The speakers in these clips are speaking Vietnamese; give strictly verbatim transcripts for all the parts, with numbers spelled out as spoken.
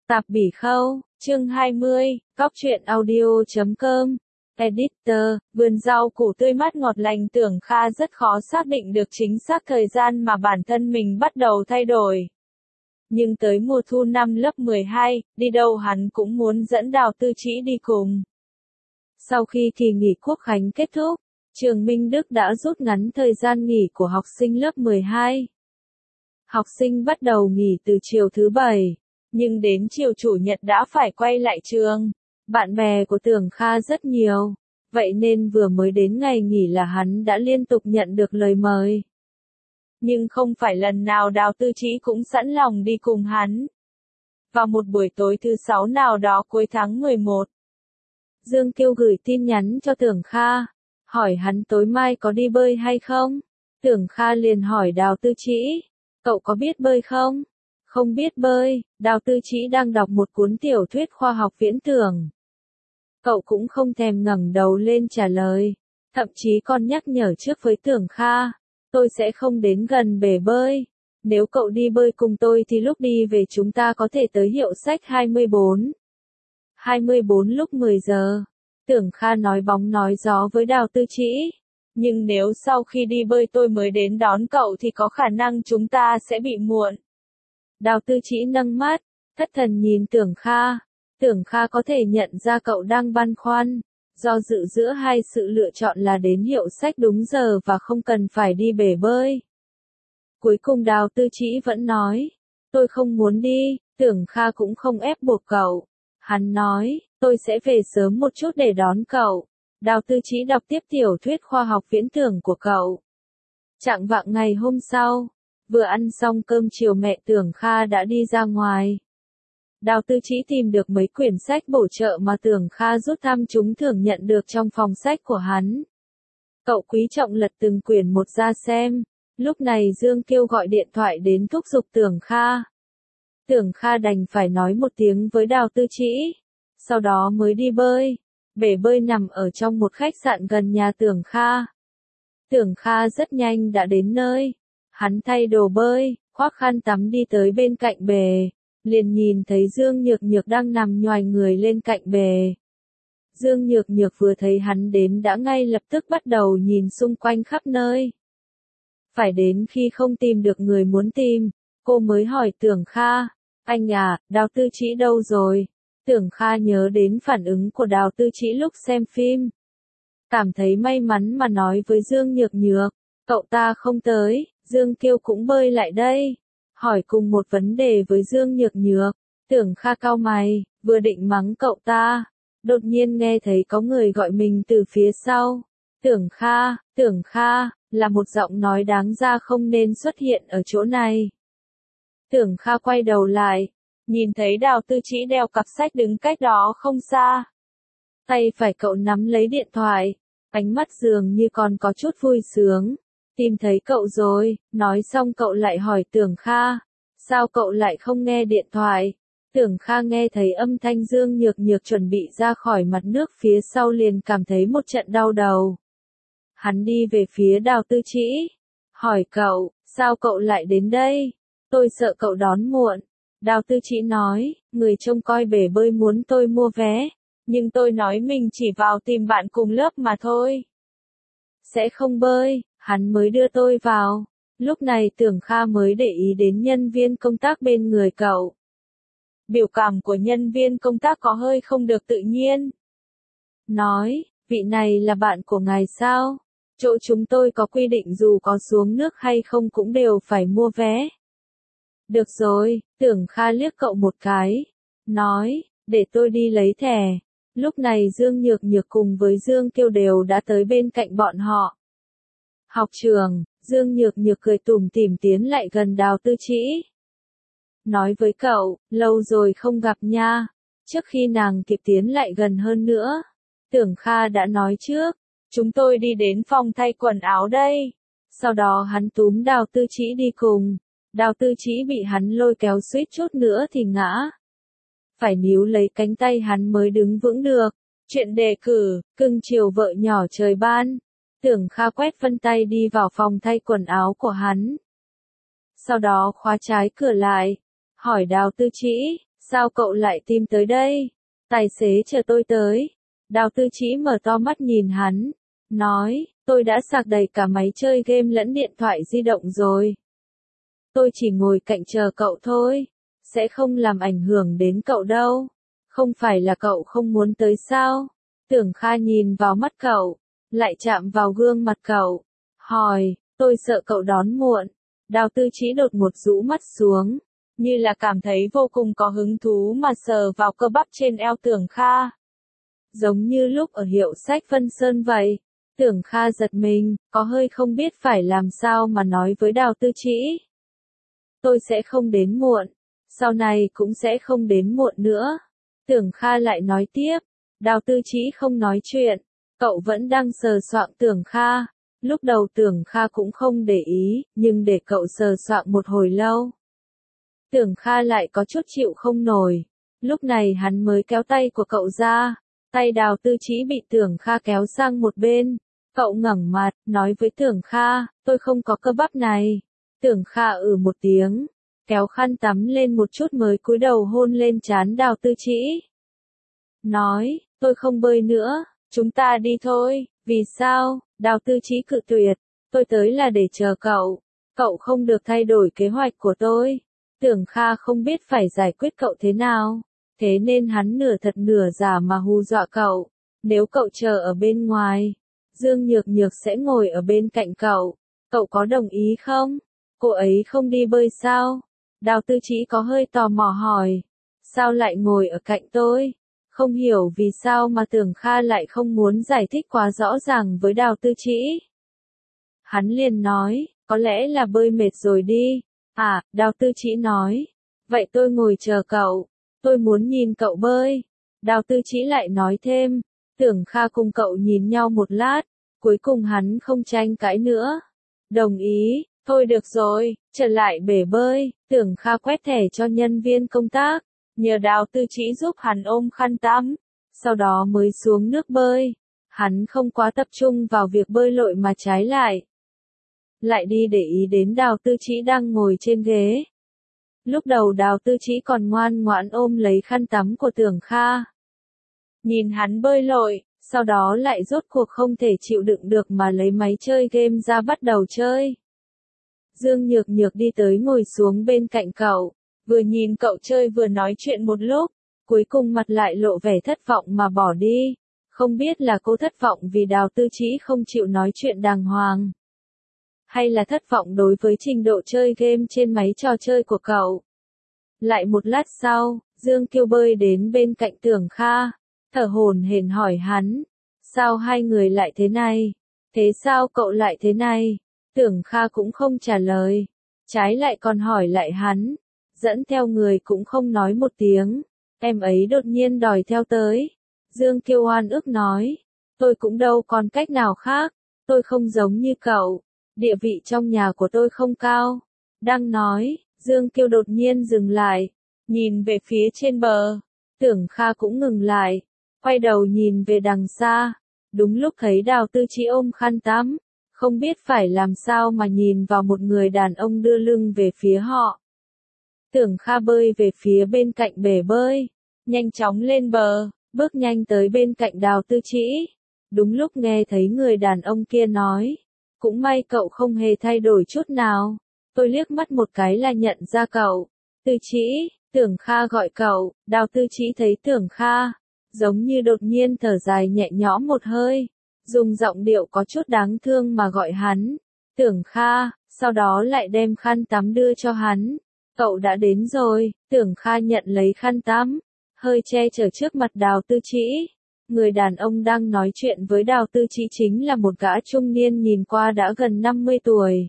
Tạp Bỉ Khâu, chương hai mươi, Góc truyện audio chấm com. Editor, vườn rau củ tươi mát ngọt lành. Tưởng Kha rất khó xác định được chính xác thời gian mà bản thân mình bắt đầu thay đổi. Nhưng tới mùa thu năm lớp mười hai, đi đâu hắn cũng muốn dẫn Đào Tư Trĩ đi cùng. Sau khi kỳ nghỉ Quốc khánh kết thúc, trường Minh Đức đã rút ngắn thời gian nghỉ của học sinh lớp mười hai. Học sinh bắt đầu nghỉ từ chiều thứ bảy, nhưng đến chiều chủ nhật đã phải quay lại trường. Bạn bè của Tưởng Kha rất nhiều, vậy nên vừa mới đến ngày nghỉ là hắn đã liên tục nhận được lời mời. Nhưng không phải lần nào Đào Tư Trĩ cũng sẵn lòng đi cùng hắn. Vào một buổi tối thứ sáu nào đó cuối tháng mười một, Dương Kiêu gửi tin nhắn cho Tưởng Kha, hỏi hắn tối mai có đi bơi hay không. Tưởng Kha liền hỏi Đào Tư Trĩ, cậu có biết bơi không? Không biết bơi. Đào Tư Trĩ đang đọc một cuốn tiểu thuyết khoa học viễn tưởng. Cậu cũng không thèm ngẩng đầu lên trả lời, thậm chí còn nhắc nhở trước với Tưởng Kha, tôi sẽ không đến gần bể bơi. Nếu cậu đi bơi cùng tôi thì lúc đi về chúng ta có thể tới hiệu sách hai mươi bốn. hai mươi bốn lúc mười giờ. Tưởng Kha nói bóng nói gió với Đào Tư Trĩ. Nhưng nếu sau khi đi bơi tôi mới đến đón cậu thì có khả năng chúng ta sẽ bị muộn. Đào Tư Trĩ nâng mắt, thất thần nhìn Tưởng Kha. Tưởng Kha có thể nhận ra cậu đang băn khoăn, do dự giữa hai sự lựa chọn là đến hiệu sách đúng giờ và không cần phải đi bể bơi. Cuối cùng Đào Tư Trĩ vẫn nói, tôi không muốn đi. Tưởng Kha cũng không ép buộc cậu. Hắn nói, tôi sẽ về sớm một chút để đón cậu. Đào Tư Trĩ đọc tiếp tiểu thuyết khoa học viễn tưởng của cậu. Chạng vạng ngày hôm sau, vừa ăn xong cơm chiều mẹ Tưởng Kha đã đi ra ngoài. Đào Tư Trĩ tìm được mấy quyển sách bổ trợ mà Tưởng Kha rút thăm trúng thưởng nhận được trong phòng sách của hắn. Cậu quý trọng lật từng quyển một ra xem. Lúc này Dương Kiêu gọi điện thoại đến thúc giục Tưởng Kha. Tưởng Kha đành phải nói một tiếng với Đào Tư Trĩ, sau đó mới đi bơi. Bể bơi nằm ở trong một khách sạn gần nhà Tưởng Kha. Tưởng Kha rất nhanh đã đến nơi. Hắn thay đồ bơi, khoác khăn tắm đi tới bên cạnh bể, liền nhìn thấy Dương Nhược Nhược đang nằm nhoài người lên cạnh bể. Dương Nhược Nhược vừa thấy hắn đến đã ngay lập tức bắt đầu nhìn xung quanh khắp nơi. Phải đến khi không tìm được người muốn tìm, cô mới hỏi Tưởng Kha, anh à, Đào Tư Trĩ đâu rồi? Tưởng Kha nhớ đến phản ứng của Đào Tư Trĩ lúc xem phim. Cảm thấy may mắn mà nói với Dương Nhược Nhược, cậu ta không tới. Dương Kiêu cũng bơi lại đây, hỏi cùng một vấn đề với Dương Nhược Nhược. Tưởng Kha cau mày, vừa định mắng cậu ta, đột nhiên nghe thấy có người gọi mình từ phía sau. Tưởng Kha, Tưởng Kha, là một giọng nói đáng ra không nên xuất hiện ở chỗ này. Tưởng Kha quay đầu lại, nhìn thấy Đào Tư Trĩ đeo cặp sách đứng cách đó không xa. Tay phải cậu nắm lấy điện thoại, ánh mắt dường như còn có chút vui sướng. Tìm thấy cậu rồi. Nói xong cậu lại hỏi Tưởng Kha, sao cậu lại không nghe điện thoại? Tưởng Kha nghe thấy âm thanh Dương Nhược Nhược chuẩn bị ra khỏi mặt nước phía sau liền cảm thấy một trận đau đầu. Hắn đi về phía Đào Tư Trĩ, hỏi cậu, sao cậu lại đến đây? Tôi sợ cậu đón muộn. Đào Tư Trĩ nói, người trông coi bể bơi muốn tôi mua vé, nhưng tôi nói mình chỉ vào tìm bạn cùng lớp mà thôi. Sẽ không bơi. Hắn mới đưa tôi vào. Lúc này Tưởng Kha mới để ý đến nhân viên công tác bên người cậu. Biểu cảm của nhân viên công tác có hơi không được tự nhiên. Nói, vị này là bạn của ngài sao? Chỗ chúng tôi có quy định dù có xuống nước hay không cũng đều phải mua vé. Được rồi. Tưởng Kha liếc cậu một cái, nói, để tôi đi lấy thẻ. Lúc này Dương Nhược Nhược cùng với Dương Kiêu đều đã tới bên cạnh bọn họ. Học trường, Dương Nhược Nhược cười tủm tỉm tiến lại gần Đào Tư Trĩ. Nói với cậu, lâu rồi không gặp nha. Trước khi nàng kịp tiến lại gần hơn nữa, Tưởng Kha đã nói trước, chúng tôi đi đến phòng thay quần áo đây. Sau đó hắn túm Đào Tư Trĩ đi cùng. Đào Tư Trĩ bị hắn lôi kéo suýt chút nữa thì ngã. Phải níu lấy cánh tay hắn mới đứng vững được. Chuyện đề cử, cưng chiều vợ nhỏ trời ban. Tưởng Kha quét vân tay đi vào phòng thay quần áo của hắn. Sau đó khóa trái cửa lại, hỏi Đào Tư Trĩ, Sao cậu lại tìm tới đây? Tài xế chờ tôi tới. Đào Tư Chí mở to mắt nhìn hắn, nói, tôi đã sạc đầy cả máy chơi game lẫn điện thoại di động rồi. Tôi chỉ ngồi cạnh chờ cậu thôi, sẽ không làm ảnh hưởng đến cậu đâu. Không phải là cậu không muốn tới sao? Tưởng Kha nhìn vào mắt cậu, lại chạm vào gương mặt cậu, hỏi, tôi sợ cậu đón muộn. Đào Tư Chí đột ngột rũ mắt xuống, như là cảm thấy vô cùng có hứng thú mà sờ vào cơ bắp trên eo Tưởng Kha. Giống như lúc ở hiệu sách Vân Sơn vậy. Tưởng Kha giật mình, có hơi không biết phải làm sao mà nói với Đào Tư Chí. Tôi sẽ không đến muộn, sau này cũng sẽ không đến muộn nữa. Tưởng Kha lại nói tiếp, Đào Tư Chí không nói chuyện, cậu vẫn đang sờ soạng Tưởng Kha. Lúc đầu Tưởng Kha cũng không để ý, nhưng để cậu sờ soạng một hồi lâu. Tưởng Kha lại có chút chịu không nổi, lúc này hắn mới kéo tay của cậu ra, tay Đào Tư Chí bị Tưởng Kha kéo sang một bên. Cậu ngẩng mặt, nói với Tưởng Kha, tôi không có cơ bắp này. Tưởng Kha ừ một tiếng, kéo khăn tắm lên một chút mới cúi đầu hôn lên trán Đào Tư Chí. Nói, tôi không bơi nữa, chúng ta đi thôi. Vì sao? Đào Tư Chí cự tuyệt, tôi tới là để chờ cậu, cậu không được thay đổi kế hoạch của tôi. Tưởng Kha không biết phải giải quyết cậu thế nào, thế nên hắn nửa thật nửa giả mà hù dọa cậu. Nếu cậu chờ ở bên ngoài, Dương Nhược Nhược sẽ ngồi ở bên cạnh cậu, cậu có đồng ý không? Cô ấy không đi bơi sao? Đào Tư Chí có hơi tò mò hỏi, sao lại ngồi ở cạnh tôi? Không hiểu vì sao mà Tưởng Kha lại không muốn giải thích quá rõ ràng với Đào Tư Chí. Hắn liền nói, có lẽ là bơi mệt rồi đi. À, Đào Tư Chí nói, vậy tôi ngồi chờ cậu, tôi muốn nhìn cậu bơi. Đào Tư Chí lại nói thêm, Tưởng Kha cùng cậu nhìn nhau một lát, cuối cùng hắn không tranh cãi nữa. Đồng ý, thôi được rồi, trở lại bể bơi, Tưởng Kha quét thẻ cho nhân viên công tác, nhờ Đào Tư Chí giúp hắn ôm khăn tắm, sau đó mới xuống nước bơi. Hắn không quá tập trung vào việc bơi lội mà trái lại lại đi để ý đến Đào Tư Chí đang ngồi trên ghế. Lúc đầu Đào Tư Chí còn ngoan ngoãn ôm lấy khăn tắm của Tưởng Kha, nhìn hắn bơi lội, sau đó lại rốt cuộc không thể chịu đựng được mà lấy máy chơi game ra bắt đầu chơi. Dương Nhược Nhược đi tới ngồi xuống bên cạnh cậu, vừa nhìn cậu chơi vừa nói chuyện một lúc, cuối cùng mặt lại lộ vẻ thất vọng mà bỏ đi. Không biết là cô thất vọng vì Đào Tư Chí không chịu nói chuyện đàng hoàng, hay là thất vọng đối với trình độ chơi game trên máy trò chơi của cậu. Lại một lát sau, Dương Kiêu bơi đến bên cạnh Tưởng Kha, thở hổn hển hỏi hắn, sao hai người lại thế này? Thế sao cậu lại thế này? Tưởng Kha cũng không trả lời, trái lại còn hỏi lại hắn, dẫn theo người cũng không nói một tiếng, em ấy đột nhiên đòi theo tới. Dương Kiêu oan ức nói, tôi cũng đâu còn cách nào khác, tôi không giống như cậu, địa vị trong nhà của tôi không cao. Đang nói, Dương Kiêu đột nhiên dừng lại, nhìn về phía trên bờ. Tưởng Kha cũng ngừng lại, quay đầu nhìn về đằng xa, đúng lúc thấy Đào Tư Chí ôm khăn tắm, không biết phải làm sao mà nhìn vào một người đàn ông đưa lưng về phía họ. Tưởng Kha bơi về phía bên cạnh bể bơi, nhanh chóng lên bờ, bước nhanh tới bên cạnh Đào Tư Chí. Đúng lúc nghe thấy người đàn ông kia nói, cũng may cậu không hề thay đổi chút nào, tôi liếc mắt một cái là nhận ra cậu. Tư Chí, Tưởng Kha gọi cậu. Đào Tư Chí thấy Tưởng Kha, giống như đột nhiên thở dài nhẹ nhõm một hơi, dùng giọng điệu có chút đáng thương mà gọi hắn, Tưởng Kha, sau đó lại đem khăn tắm đưa cho hắn. Cậu đã đến rồi. Tưởng Kha nhận lấy khăn tắm, hơi che chở trước mặt Đào Tư Chí. Người đàn ông đang nói chuyện với Đào Tư Chí chính là một gã trung niên nhìn qua đã gần năm mươi tuổi.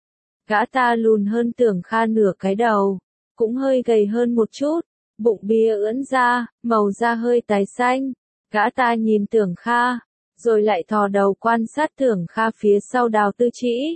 Gã ta lùn hơn Tưởng Kha nửa cái đầu, cũng hơi gầy hơn một chút, bụng bia ưỡn ra, màu da hơi tái xanh. Gã ta nhìn Tưởng Kha, rồi lại thò đầu quan sát Tưởng Kha phía sau Đào Tư Chí.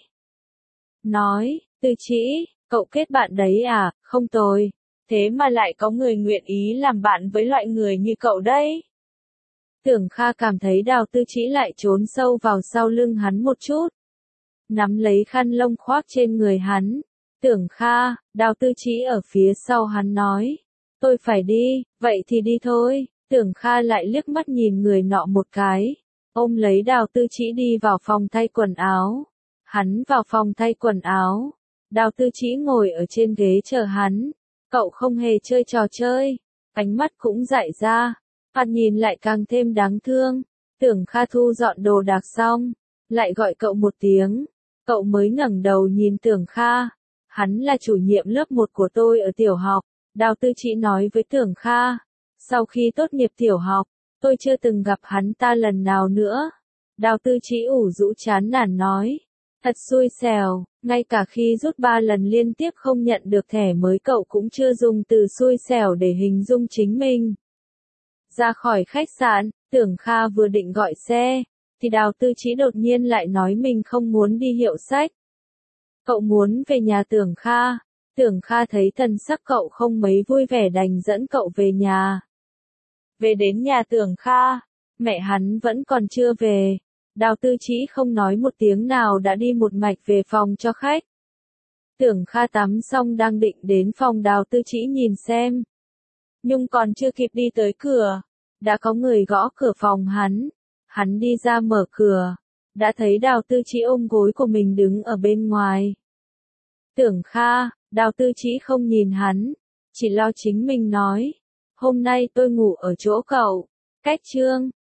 Nói, Tư Chí, cậu kết bạn đấy à? Không tồi, thế mà lại có người nguyện ý làm bạn với loại người như cậu đấy. Tưởng Kha cảm thấy Đào Tư Chí lại trốn sâu vào sau lưng hắn một chút, nắm lấy khăn lông khoác trên người hắn. Tưởng Kha, Đào Tư Chí ở phía sau hắn nói, Tôi phải đi, vậy thì đi thôi. Tưởng Kha lại liếc mắt nhìn người nọ một cái. Ôm lấy Đào Tư Chỉ đi vào phòng thay quần áo. Hắn vào phòng thay quần áo. Đào Tư Chỉ ngồi ở trên ghế chờ hắn. Cậu không hề chơi trò chơi. Ánh mắt cũng dại ra. Mặt nhìn lại càng thêm đáng thương. Tưởng Kha thu dọn đồ đạc xong. Lại gọi cậu một tiếng. Cậu mới ngẩng đầu nhìn Tưởng Kha. Hắn là chủ nhiệm lớp một của tôi ở tiểu học. Đào Tư Chỉ nói với Tưởng Kha. Sau khi tốt nghiệp tiểu học, tôi chưa từng gặp hắn ta lần nào nữa. Đào Tư Chỉ ủ rũ chán nản nói. Thật xui xẻo, ngay cả khi rút ba lần liên tiếp không nhận được thẻ mới cậu cũng chưa dùng từ xui xẻo để hình dung chính mình. Ra khỏi khách sạn, Tưởng Kha vừa định gọi xe, thì Đào Tư Chỉ đột nhiên lại nói mình không muốn đi hiệu sách. Cậu muốn về nhà Tưởng Kha. Tưởng Kha thấy thần sắc cậu không mấy vui vẻ đành dẫn cậu về nhà. Về đến nhà Tưởng Kha, mẹ hắn vẫn còn chưa về. Đào Tư Chỉ không nói một tiếng nào đã đi một mạch về phòng cho khách. Tưởng Kha tắm xong đang định đến phòng Đào Tư Chỉ nhìn xem. Nhưng còn chưa kịp đi tới cửa, đã có người gõ cửa phòng hắn. Hắn đi ra mở cửa, đã thấy Đào Tư Chỉ ôm gối của mình đứng ở bên ngoài. Tưởng Kha, Đào Tư Chỉ không nhìn hắn, chỉ lo chính mình nói. Hôm nay tôi ngủ ở chỗ cậu. Cách chương